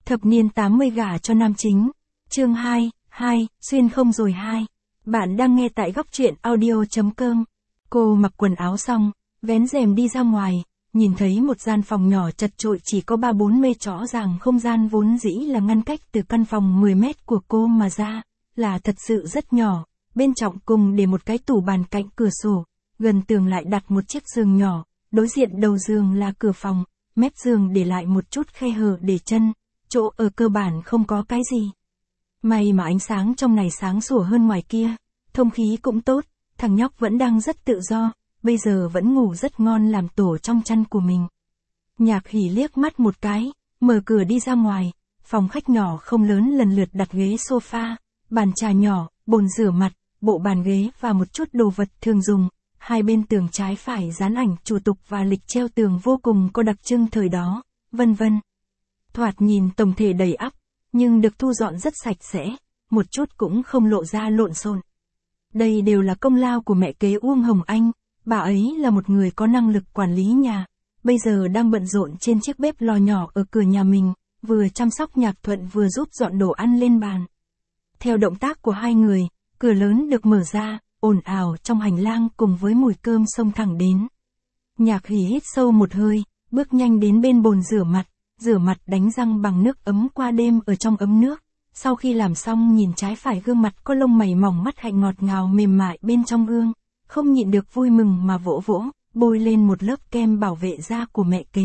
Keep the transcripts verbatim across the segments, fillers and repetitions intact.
Thập niên tám mươi gả cho nam chính. Chương hai, hai, xuyên không rồi hai. Bạn đang nghe tại góc truyện audio.com. Cô mặc quần áo xong, vén rèm đi ra ngoài, nhìn thấy một gian phòng nhỏ chật chội chỉ có ba bốn mê, rõ ràng không gian vốn dĩ là ngăn cách từ căn phòng mười mét của cô mà ra, là thật sự rất nhỏ. Bên trong cùng để một cái tủ bàn cạnh cửa sổ, gần tường lại đặt một chiếc giường nhỏ, đối diện đầu giường là cửa phòng, mép giường để lại một chút khe hở để chân, chỗ ở cơ bản không có cái gì. May mà ánh sáng trong này sáng sủa hơn ngoài kia, thông khí cũng tốt, thằng nhóc vẫn đang rất tự do, bây giờ vẫn ngủ rất ngon làm tổ trong chăn của mình. Nhạc Hỉ liếc mắt một cái, mở cửa đi ra ngoài, phòng khách nhỏ không lớn lần lượt đặt ghế sofa, bàn trà nhỏ, bồn rửa mặt, bộ bàn ghế và một chút đồ vật thường dùng. Hai bên tường trái phải dán ảnh chủ tục và lịch treo tường vô cùng có đặc trưng thời đó, vân vân. Thoạt nhìn tổng thể đầy ắp, nhưng được thu dọn rất sạch sẽ, một chút cũng không lộ ra lộn xộn. Đây đều là công lao của mẹ kế Uông Hồng Anh, bà ấy là một người có năng lực quản lý nhà, bây giờ đang bận rộn trên chiếc bếp lò nhỏ ở cửa nhà mình, vừa chăm sóc Nhạc Thuận vừa giúp dọn đồ ăn lên bàn. Theo động tác của hai người, cửa lớn được mở ra, ồn ào trong hành lang cùng với mùi cơm xông thẳng đến. Nhạc Hỉ hít sâu một hơi, bước nhanh đến bên bồn rửa mặt, rửa mặt đánh răng bằng nước ấm qua đêm ở trong ấm nước. Sau khi làm xong nhìn trái phải gương mặt có lông mày mỏng, mắt hạnh ngọt ngào mềm mại bên trong gương, không nhịn được vui mừng mà vỗ vỗ, bôi lên một lớp kem bảo vệ da của mẹ kế.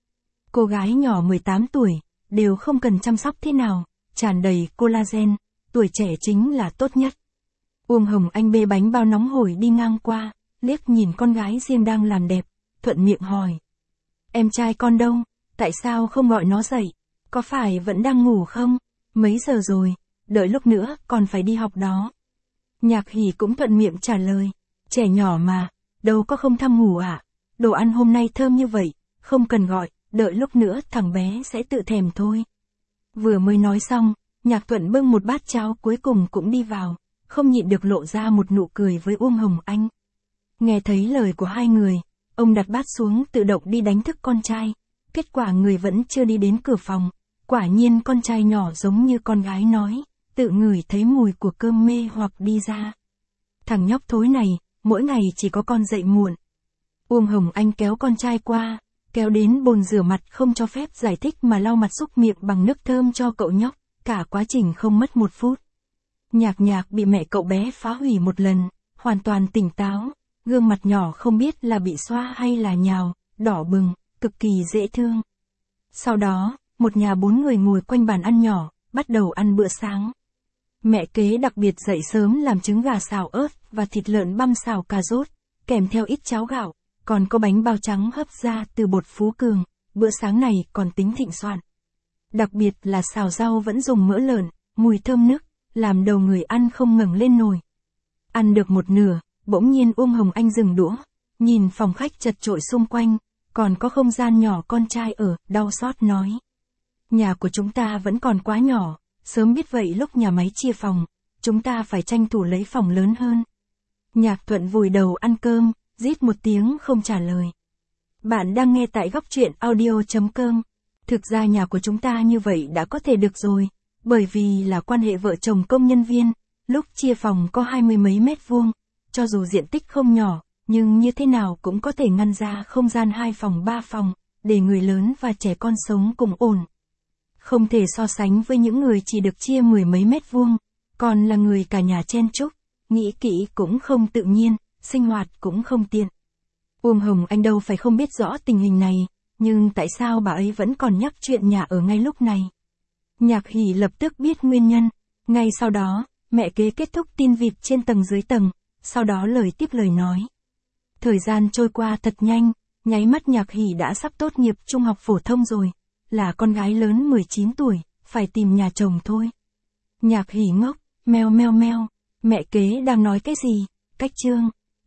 Cô gái nhỏ mười tám tuổi, đều không cần chăm sóc thế nào, tràn đầy collagen, tuổi trẻ chính là tốt nhất. Uông Hồng Anh bê bánh bao nóng hổi đi ngang qua, liếc nhìn con gái riêng đang làm đẹp, thuận miệng hỏi. Em trai con đâu, tại sao không gọi nó dậy, có phải vẫn đang ngủ không, mấy giờ rồi, đợi lúc nữa còn phải đi học đó. Nhạc Hỉ cũng thuận miệng trả lời, trẻ nhỏ mà, đâu có không tham ngủ ạ, à? Đồ ăn hôm nay thơm như vậy, không cần gọi, đợi lúc nữa thằng bé sẽ tự thèm thôi. Vừa mới nói xong, Nhạc Thuận bưng một bát cháo cuối cùng cũng đi vào, không nhịn được lộ ra một nụ cười với Uông Hồng Anh. Nghe thấy lời của hai người, ông đặt bát xuống tự động đi đánh thức con trai, kết quả người vẫn chưa đi đến cửa phòng, quả nhiên con trai nhỏ giống như con gái nói, tự ngửi thấy mùi của cơm mê hoặc đi ra. Thằng nhóc thối này, mỗi ngày chỉ có con dậy muộn. Uông Hồng Anh kéo con trai qua, kéo đến bồn rửa mặt không cho phép giải thích mà lau mặt xúc miệng bằng nước thơm cho cậu nhóc, cả quá trình không mất một phút. Nhạc Nhạc bị mẹ cậu bé phá hủy một lần, hoàn toàn tỉnh táo, gương mặt nhỏ không biết là bị xoa hay là nhào, đỏ bừng, cực kỳ dễ thương. Sau đó, một nhà bốn người ngồi quanh bàn ăn nhỏ, bắt đầu ăn bữa sáng. Mẹ kế đặc biệt dậy sớm làm trứng gà xào ớt và thịt lợn băm xào cà rốt, kèm theo ít cháo gạo, còn có bánh bao trắng hấp ra từ bột Phú Cường, bữa sáng này còn tính thịnh soạn. Đặc biệt là xào rau vẫn dùng mỡ lợn, mùi thơm nức, làm đầu người ăn không ngẩng lên nổi. Ăn được một nửa, bỗng nhiên Uông Hồng Anh dừng đũa, nhìn phòng khách chật chội xung quanh, còn có không gian nhỏ con trai ở, đau xót nói. Nhà của chúng ta vẫn còn quá nhỏ, sớm biết vậy lúc nhà máy chia phòng, chúng ta phải tranh thủ lấy phòng lớn hơn. Nhạc Thuận vùi đầu ăn cơm, rít một tiếng không trả lời. Bạn đang nghe tại góc truyện audio.com. Thực ra nhà của chúng ta như vậy đã có thể được rồi, bởi vì là quan hệ vợ chồng công nhân viên, lúc chia phòng có hai mươi mấy mét vuông, cho dù diện tích không nhỏ, nhưng như thế nào cũng có thể ngăn ra không gian hai phòng ba phòng, để người lớn và trẻ con sống cùng ổn. Không thể so sánh với những người chỉ được chia mười mấy mét vuông, còn là người cả nhà chen chúc, nghĩ kỹ cũng không tự nhiên, sinh hoạt cũng không tiện. Uông Hồng Anh đâu phải không biết rõ tình hình này, nhưng tại sao bà ấy vẫn còn nhắc chuyện nhà ở ngay lúc này. Nhạc Hỉ lập tức biết nguyên nhân, ngay sau đó, mẹ kế kết thúc tin vịt trên tầng dưới tầng, sau đó lời tiếp lời nói. Thời gian trôi qua thật nhanh, nháy mắt Nhạc Hỉ đã sắp tốt nghiệp trung học phổ thông rồi, là con gái lớn mười chín tuổi, phải tìm nhà chồng thôi. Nhạc Hỉ ngốc, meo meo meo, mẹ kế đang nói cái gì, cách chương.